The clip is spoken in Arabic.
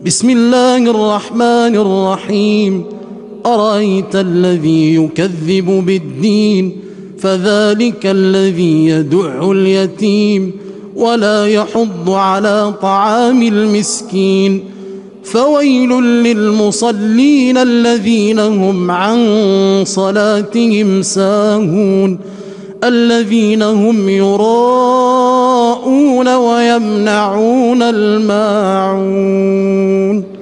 بسم الله الرحمن الرحيم. أرأيت الذي يكذب بالدين فذلك الذي يدع اليتيم ولا يحض على طعام المسكين. فويل للمصلين الذين هم عن صلاتهم ساهون الذين هم يراءون ويمنعون الماعون.